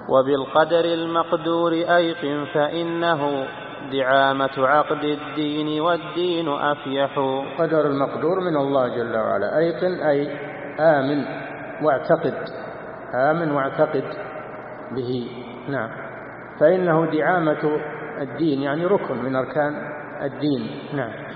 وبالقدر المقدور أيقن فإنه دعامة عقد الدين والدين أفيح. قدر المقدور من الله جل وعلا. أيقن أي آمن واعتقد، آمن واعتقد به. نعم. فإنه دعامة الدين يعني ركن من أركان الدين. نعم.